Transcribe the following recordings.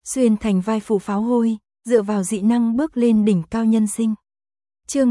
xuyên thành vai phụ pháo hôi, dựa vào dị năng bước lên đỉnh cao nhân sinh. Chương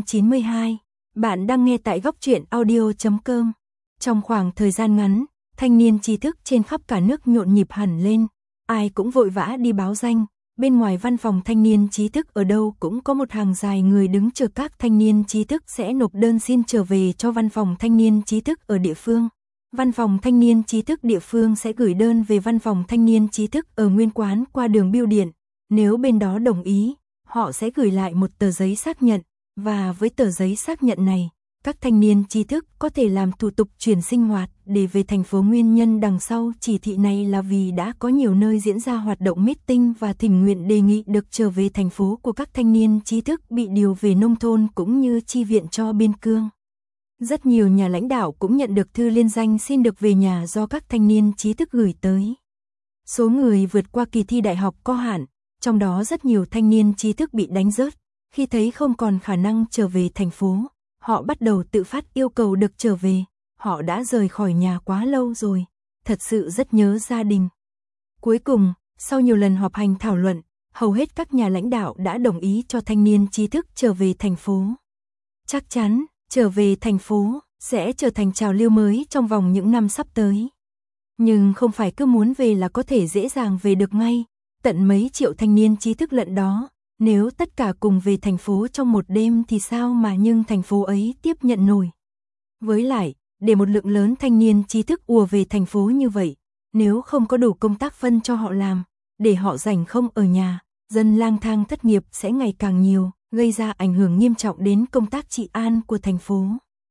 392, bạn đang nghe tại góc truyện audio.com. Trong khoảng thời gian ngắn, thanh niên trí thức trên khắp cả nước nhộn nhịp hẳn lên, ai cũng vội vã đi báo danh. Bên ngoài văn phòng thanh niên trí thức ở đâu cũng có một hàng dài người đứng chờ các thanh niên trí thức sẽ nộp đơn xin trở về cho văn phòng thanh niên trí thức ở địa phương. Văn phòng thanh niên trí thức địa phương sẽ gửi đơn về văn phòng thanh niên trí thức ở nguyên quán qua đường bưu điện. Nếu bên đó đồng ý, họ sẽ gửi lại một tờ giấy xác nhận, và với tờ giấy xác nhận này, các thanh niên trí thức có thể làm thủ tục chuyển sinh hoạt để về thành phố. Nguyên nhân đằng sau chỉ thị này là vì đã có nhiều nơi diễn ra hoạt động meeting và thỉnh nguyện đề nghị được trở về thành phố của các thanh niên trí thức bị điều về nông thôn cũng như chi viện cho biên cương. Rất nhiều nhà lãnh đạo cũng nhận được thư liên danh xin được về nhà do các thanh niên trí thức gửi tới. Số người vượt qua kỳ thi đại học có hạn, trong đó rất nhiều thanh niên trí thức bị đánh rớt. Khi thấy không còn khả năng trở về thành phố, họ bắt đầu tự phát yêu cầu được trở về. Họ đã rời khỏi nhà quá lâu rồi, thật sự rất nhớ gia đình. Cuối cùng, sau nhiều lần họp hành thảo luận, hầu hết các nhà lãnh đạo đã đồng ý cho thanh niên trí thức trở về thành phố. Chắc chắn, trở về thành phố sẽ trở thành trào lưu mới trong vòng những năm sắp tới. Nhưng không phải cứ muốn về là có thể dễ dàng về được ngay. Tận mấy triệu thanh niên trí thức lận đó, nếu tất cả cùng về thành phố trong một đêm thì sao mà nhưng thành phố ấy tiếp nhận nổi. Với lại, để một lượng lớn thanh niên trí thức ùa về thành phố như vậy, nếu không có đủ công tác phân cho họ làm, để họ rảnh không ở nhà, dân lang thang thất nghiệp sẽ ngày càng nhiều, gây ra ảnh hưởng nghiêm trọng đến công tác trị an của thành phố.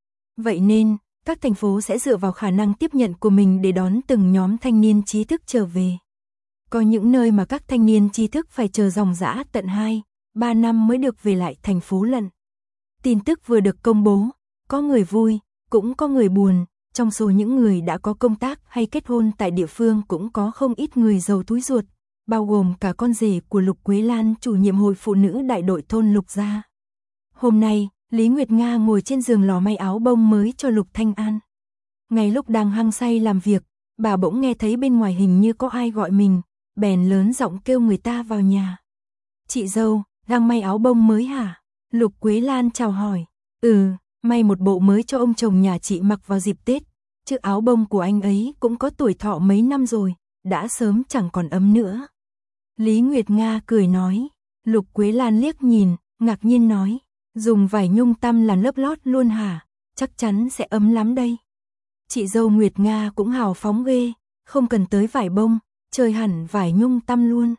Vậy nên, các thành phố sẽ dựa vào khả năng tiếp nhận của mình để đón từng nhóm thanh niên trí thức trở về. Có những nơi mà các thanh niên trí thức phải chờ ròng rã tận 2-3 năm mới được về lại thành phố lận. Tin tức vừa được công bố, có người vui, cũng có người buồn. Trong số những người đã có công tác hay kết hôn tại địa phương cũng có không ít người giàu túi ruột, bao gồm cả con rể của Lục Quế Lan, chủ nhiệm hội phụ nữ đại đội thôn Lục gia. Hôm nay, Lý Nguyệt Nga ngồi trên giường lò may áo bông mới cho Lục Thanh An. Ngay lúc đang hăng say làm việc, bà bỗng nghe thấy bên ngoài hình như có ai gọi mình, bèn lớn giọng kêu người ta vào nhà. Chị dâu, đang may áo bông mới hả? Lục Quế Lan chào hỏi. May một bộ mới cho ông chồng nhà chị mặc vào dịp Tết, chứ áo bông của anh ấy cũng có tuổi thọ mấy năm rồi, đã sớm chẳng còn ấm nữa. Lý Nguyệt Nga cười nói. Lục Quế Lan liếc nhìn, ngạc nhiên nói, dùng vải nhung tăm làm lớp lót luôn hả? Chắc chắn sẽ ấm lắm đây. Chị dâu Nguyệt Nga cũng hào phóng ghê, không cần tới vải bông, chơi hẳn vải nhung tăm luôn.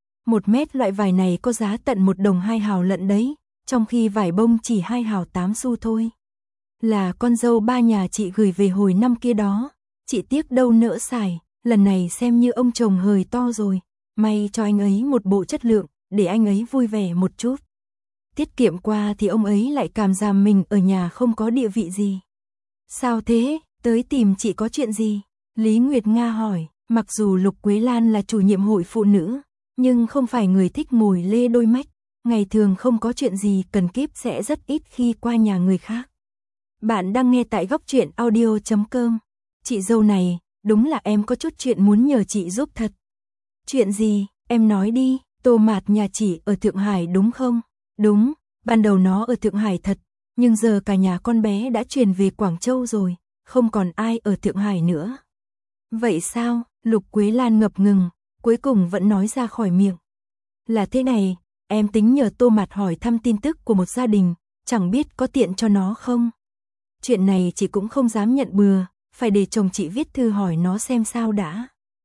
1 mét loại vải này có giá tận 1 đồng 2 hào lận đấy, trong khi vải bông chỉ 2 hào 8 xu thôi. Là con dâu ba nhà chị gửi về hồi năm kia đó, chị tiếc đâu nỡ xài, lần này xem như ông chồng hời to rồi, may cho anh ấy một bộ chất lượng, để anh ấy vui vẻ một chút. Tiết kiệm qua thì ông ấy lại cảm giảm mình ở nhà không có địa vị gì. Sao thế, tới tìm chị có chuyện gì? Lý Nguyệt Nga hỏi. Mặc dù Lục Quế Lan là chủ nhiệm hội phụ nữ, nhưng không phải người thích mồi lê đôi mách, ngày thường không có chuyện gì cần kíp sẽ rất ít khi qua nhà người khác. Bạn đang nghe tại góc truyện audio.com. Chị dâu này, đúng là em có chút chuyện muốn nhờ chị giúp thật. Chuyện gì, em nói đi. Tô Mạt nhà chị ở Thượng Hải đúng không? Đúng, ban đầu nó ở Thượng Hải thật, nhưng giờ cả nhà con bé đã chuyển về Quảng Châu rồi, không còn ai ở Thượng Hải nữa. Vậy sao? Lục Quế Lan ngập ngừng, cuối cùng vẫn nói ra khỏi miệng. Là thế này, em tính nhờ Tô Mạt hỏi thăm tin tức của một gia đình, chẳng biết có tiện cho nó không? Chuyện này chị cũng không dám nhận bừa, phải để chồng chị viết thư hỏi nó xem sao đã.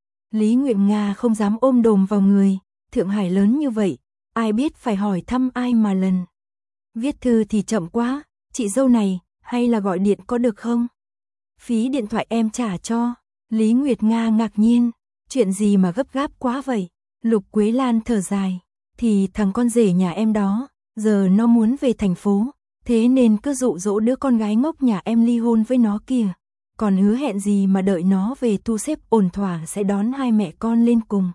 Lý Nguyệt Nga không dám ôm đồm vào người, Thượng Hải lớn như vậy, ai biết phải hỏi thăm ai mà lần. Viết thư thì chậm quá, chị dâu này, hay là gọi điện có được không? Phí điện thoại em trả cho. Lý Nguyệt Nga ngạc nhiên, chuyện gì mà gấp gáp quá vậy? Lục Quế Lan thở dài, thì thằng con rể nhà em đó, giờ nó muốn về thành phố, thế nên cứ dụ dỗ đứa con gái ngốc nhà em ly hôn với nó kìa. Còn hứa hẹn gì mà đợi nó về thu xếp ổn thỏa sẽ đón hai mẹ con lên cùng.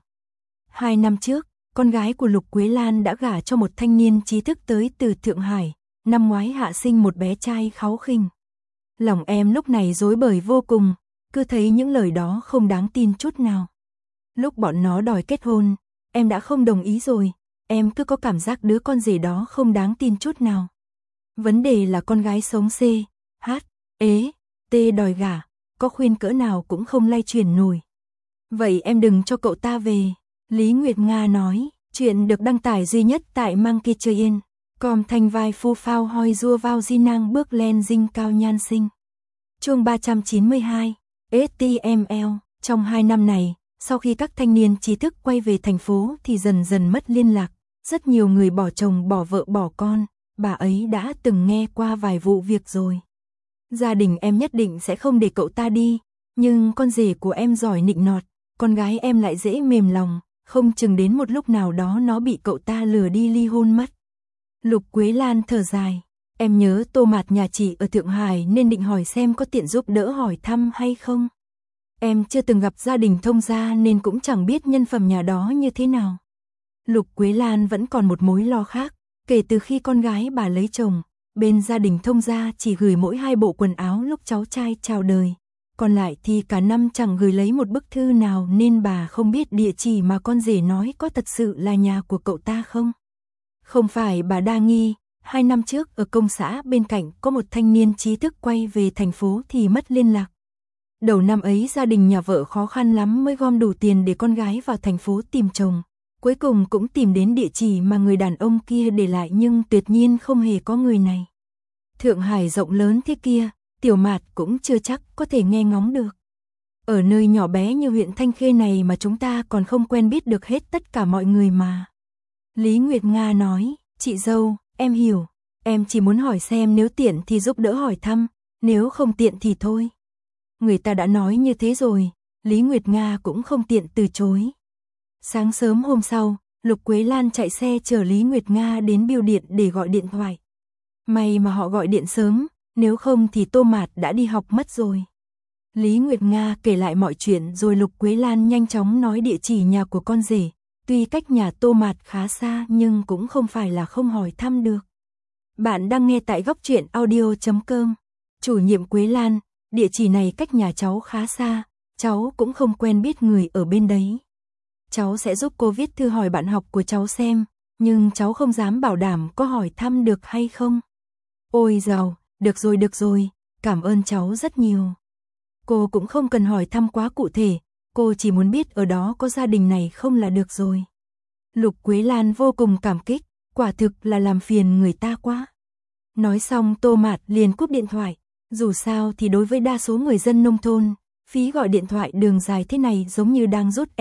2 năm trước, con gái của Lục Quế Lan đã gả cho một thanh niên trí thức tới từ Thượng Hải, năm ngoái hạ sinh một bé trai kháu khỉnh. Lòng em lúc này rối bời vô cùng, cứ thấy những lời đó không đáng tin chút nào. Lúc bọn nó đòi kết hôn, em đã không đồng ý rồi, em cứ có cảm giác đứa con rể đó không đáng tin chút nào. Vấn đề là con gái sống C, H, ế, T đòi gả, có khuyên cỡ nào cũng không lay chuyển nổi. Vậy em đừng cho cậu ta về, Lý Nguyệt Nga nói, chuyện được đăng tải duy nhất tại Monkey Train. Com thanh vai phu phao hoi rua vào di năng bước lên dinh cao nhan sinh. Chương 392, HTML, trong 2 năm này, sau khi các thanh niên trí thức quay về thành phố thì dần dần mất liên lạc, rất nhiều người bỏ chồng bỏ vợ bỏ con, bà ấy đã từng nghe qua vài vụ việc rồi. Gia đình em nhất định sẽ không để cậu ta đi, nhưng con rể của em giỏi nịnh nọt, con gái em lại dễ mềm lòng, không chừng đến một lúc nào đó nó bị cậu ta lừa đi ly hôn mất. Lục Quế Lan thở dài, em nhớ Tô Mạt nhà chị ở Thượng Hải nên định hỏi xem có tiện giúp đỡ hỏi thăm hay không. Em chưa từng gặp gia đình Thông gia nên cũng chẳng biết nhân phẩm nhà đó như thế nào. Lục Quế Lan vẫn còn một mối lo khác, kể từ khi con gái bà lấy chồng, bên gia đình Thông gia chỉ gửi mỗi 2 bộ quần áo lúc cháu trai chào đời, còn lại thì cả năm chẳng gửi lấy một bức thư nào nên bà không biết địa chỉ mà con rể nói có thật sự là nhà của cậu ta không. Không phải bà đa nghi, 2 năm trước ở công xã bên cạnh có một thanh niên trí thức quay về thành phố thì mất liên lạc. Đầu năm ấy gia đình nhà vợ khó khăn lắm mới gom đủ tiền để con gái vào thành phố tìm chồng. Cuối cùng cũng tìm đến địa chỉ mà người đàn ông kia để lại nhưng tuyệt nhiên không hề có người này. Thượng Hải rộng lớn thế kia, Tiểu Mạt cũng chưa chắc có thể nghe ngóng được. Ở nơi nhỏ bé như huyện Thanh Khê này mà chúng ta còn không quen biết được hết tất cả mọi người mà. Lý Nguyệt Nga nói, chị dâu, em hiểu, em chỉ muốn hỏi xem nếu tiện thì giúp đỡ hỏi thăm, nếu không tiện thì thôi. Người ta đã nói như thế rồi, Lý Nguyệt Nga cũng không tiện từ chối. Sáng sớm hôm sau, Lục Quế Lan chạy xe chở Lý Nguyệt Nga đến bưu điện để gọi điện thoại. May mà họ gọi điện sớm, nếu không thì Tô Mạt đã đi học mất rồi. Lý Nguyệt Nga kể lại mọi chuyện rồi Lục Quế Lan nhanh chóng nói địa chỉ nhà của con rể. Tuy cách nhà Tô Mạt khá xa nhưng cũng không phải là không hỏi thăm được. Bạn đang nghe tại góc truyện audio.com. Chủ nhiệm Quế Lan, địa chỉ này cách nhà cháu khá xa, cháu cũng không quen biết người ở bên đấy. Cháu sẽ giúp cô viết thư hỏi bạn học của cháu xem, nhưng cháu không dám bảo đảm có hỏi thăm được hay không. Ôi dào, được rồi, cảm ơn cháu rất nhiều. Cô cũng không cần hỏi thăm quá cụ thể, cô chỉ muốn biết ở đó có gia đình này không là được rồi. Lục Quế Lan vô cùng cảm kích, quả thực là làm phiền người ta quá. Nói xong Tô Mạt liền cúp điện thoại, dù sao thì đối với đa số người dân nông thôn, phí gọi điện thoại đường dài thế này giống như đang rút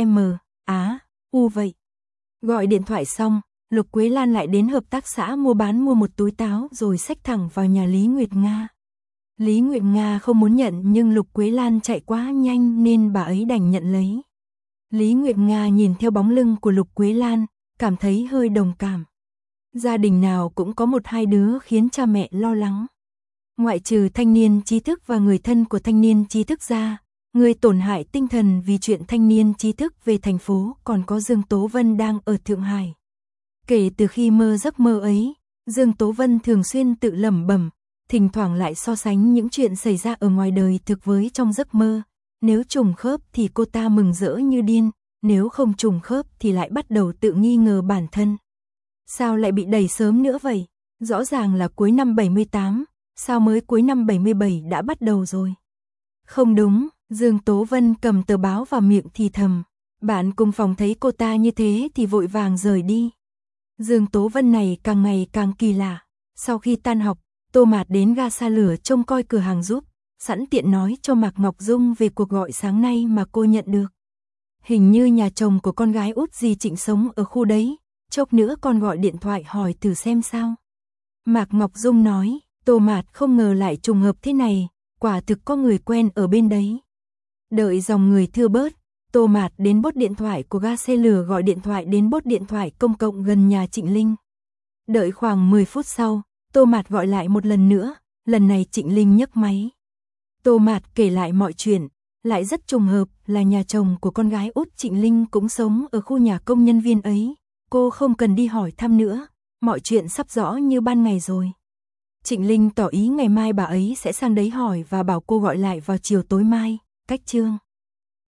U vậy. Gọi điện thoại xong, Lục Quế Lan lại đến hợp tác xã mua một túi táo rồi xách thẳng vào nhà Lý Nguyệt Nga. Lý Nguyệt Nga không muốn nhận nhưng Lục Quế Lan chạy quá nhanh nên bà ấy đành nhận lấy. Lý Nguyệt Nga nhìn theo bóng lưng của Lục Quế Lan, cảm thấy hơi đồng cảm. Gia đình nào cũng có 1-2 đứa khiến cha mẹ lo lắng. Ngoại trừ thanh niên trí thức và người thân của thanh niên trí thức ra, người tổn hại tinh thần vì chuyện thanh niên trí thức về thành phố còn có Dương Tố Vân đang ở Thượng Hải. Kể từ khi mơ giấc mơ ấy, Dương Tố Vân thường xuyên tự lẩm bẩm, thỉnh thoảng lại so sánh những chuyện xảy ra ở ngoài đời thực với trong giấc mơ. Nếu trùng khớp thì cô ta mừng rỡ như điên, nếu không trùng khớp thì lại bắt đầu tự nghi ngờ bản thân. Sao lại bị đẩy sớm nữa vậy? Rõ ràng là cuối năm 78, sao mới cuối năm 77 đã bắt đầu rồi? Không đúng, Dương Tố Vân cầm tờ báo vào miệng thì thầm. Bạn cùng phòng thấy cô ta như thế thì vội vàng rời đi. Dương Tố Vân này càng ngày càng kỳ lạ. Sau khi tan học, Tô Mạt đến ga xa lửa trông coi cửa hàng giúp, sẵn tiện nói cho Mạc Ngọc Dung về cuộc gọi sáng nay mà cô nhận được. Hình như nhà chồng của con gái út dì Trịnh sống ở khu đấy, chốc nữa con gọi điện thoại hỏi thử xem sao. Mạc Ngọc Dung nói, Tô Mạt không ngờ lại trùng hợp thế này, quả thực có người quen ở bên đấy. Đợi dòng người thưa bớt, Tô Mạt đến bốt điện thoại của ga xe lửa gọi điện thoại đến bốt điện thoại công cộng gần nhà Trịnh Linh. Đợi khoảng 10 phút sau, Tô Mạt gọi lại một lần nữa, lần này Trịnh Linh nhấc máy. Tô Mạt kể lại mọi chuyện, lại rất trùng hợp là nhà chồng của con gái út Trịnh Linh cũng sống ở khu nhà công nhân viên ấy. Cô không cần đi hỏi thăm nữa, mọi chuyện sắp rõ như ban ngày rồi. Trịnh Linh tỏ ý ngày mai bà ấy sẽ sang đấy hỏi và bảo cô gọi lại vào chiều tối mai, cách chương.